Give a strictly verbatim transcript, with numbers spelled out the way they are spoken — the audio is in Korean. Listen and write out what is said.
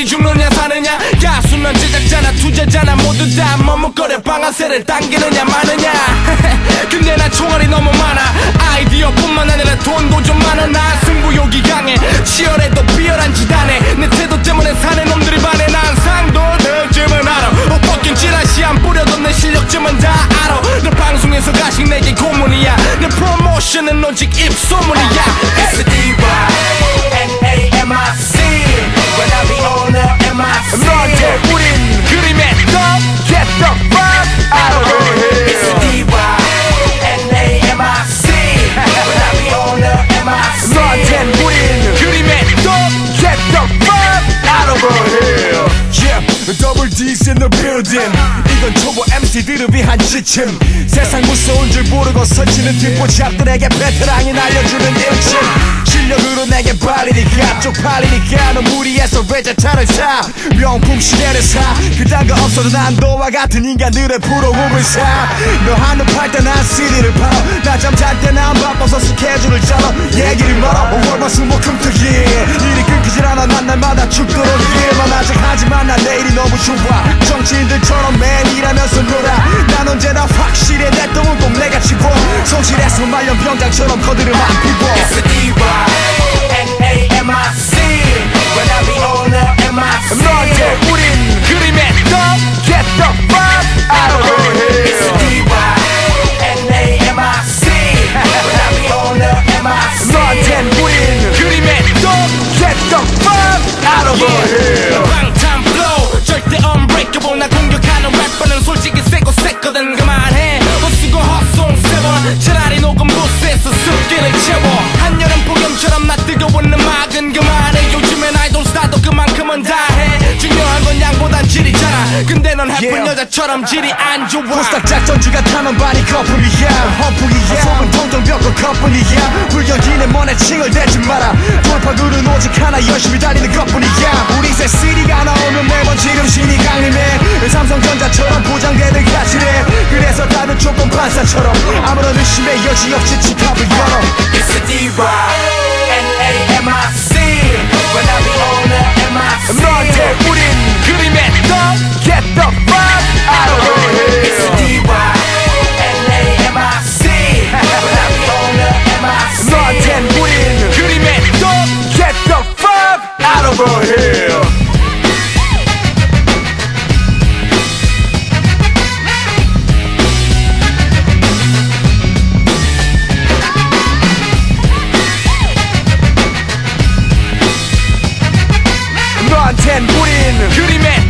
우리 죽느냐 사느냐 가수는 제작자나 투자자나 모두 다 머뭇거려 방아쇠를 당기느냐 마느냐 근데 난 총알이 너무 많아 아이디어뿐만 아니라 돈도 좀 많아 난 승부욕이 강해 치열해도 비열한 지단에 내 태도 때문에 사는 놈들이 반해 난 상도들쯤은 알아 못 벗긴 찌라시 안 뿌려도 내 실력쯤은 다 알아 내 방송에서 가식 내게 고문이야 내 프로모션은 오직 입소문이야 It's the D-Y N A M I C When I be on the M I C 너한테 우린 그림에 떠 Get the fuck out of here It's the D-Y N A M I C When I be on the M I C 너한테 우린 그림에 떠 Get the fuck out of here Yeah, double D's in the building 이건 초보 엠씨들을 위한 지침 세상 무서운 줄 모르고 서치는 뒷보잡들에게 베테랑이 날려주는 일침 실력으로 내게 발리니까 쪽팔리니까 넌 무리해서 외제차를 사 명품 시계를 사 그딴 거 없어도 난 너와 같은 인간들의 부러움을 사 너 한눈 팔 때 난 씨디를 팔아 낮잠 잘 때 난 바빠서 스케줄을 짜러 얘기를 말아 월화수목금토일 일이 끊기질 않아 난 날마다 죽도록 일만 아직 하지만 난 내일이 너무 좋아 정치인들처럼 매일 일하면서 놀아 난 언제나 확실해 내 똥은 꼭 내가 치고 성실해서 말년 병장처럼 거들을 안 피고 It's the D-Y N A M I C When I be on the M I C 너한테 우린 그림에 떠 Get the fuck out of here It's the D-Y N A M I C When I be on the M I C 너한테 우린 그림에 떠 Get the fuck out of here 방탄 flow 절대 unbreakable 나 공격하는 래퍼는 솔직히 세고 셌거든 그만해 헛쓰고 헛송 세번 차라리 녹음 부스에서 습기를 채워 한여름 폭염처럼 나 뜨거운 음악은 그만해 요즘엔 아이돌 스타도 그만큼은 다해 중요한 건 양보단 질이잖아 근데 넌 해픈 yeah. 여자처럼 질이 안 좋아 포스닥 작전지가 타면 반이 커플이야 허풍이야 속은 통통 벽고 커플이야 불경기는 뭐내 칭을 대지 마라 돌파구는 오직 하나 열심히 달리는 것뿐이야 우리 새 씨디가 나오면 매번 지금 신이 강림해 삼성전자처럼 보장되는 가치래 그래서 다들 조금 반사처럼 아무런 의심의 여지 없이 지갑을 열어 It's the D-Y N A M I C When I be on the M I C 너한테 우린 그림에 떠 Get the fuck out of here It's the D-Y N A M I C When I be on the M I C 너한테 우린 그림에 떠 Get the fuck out of here 너한텐 우린 그림에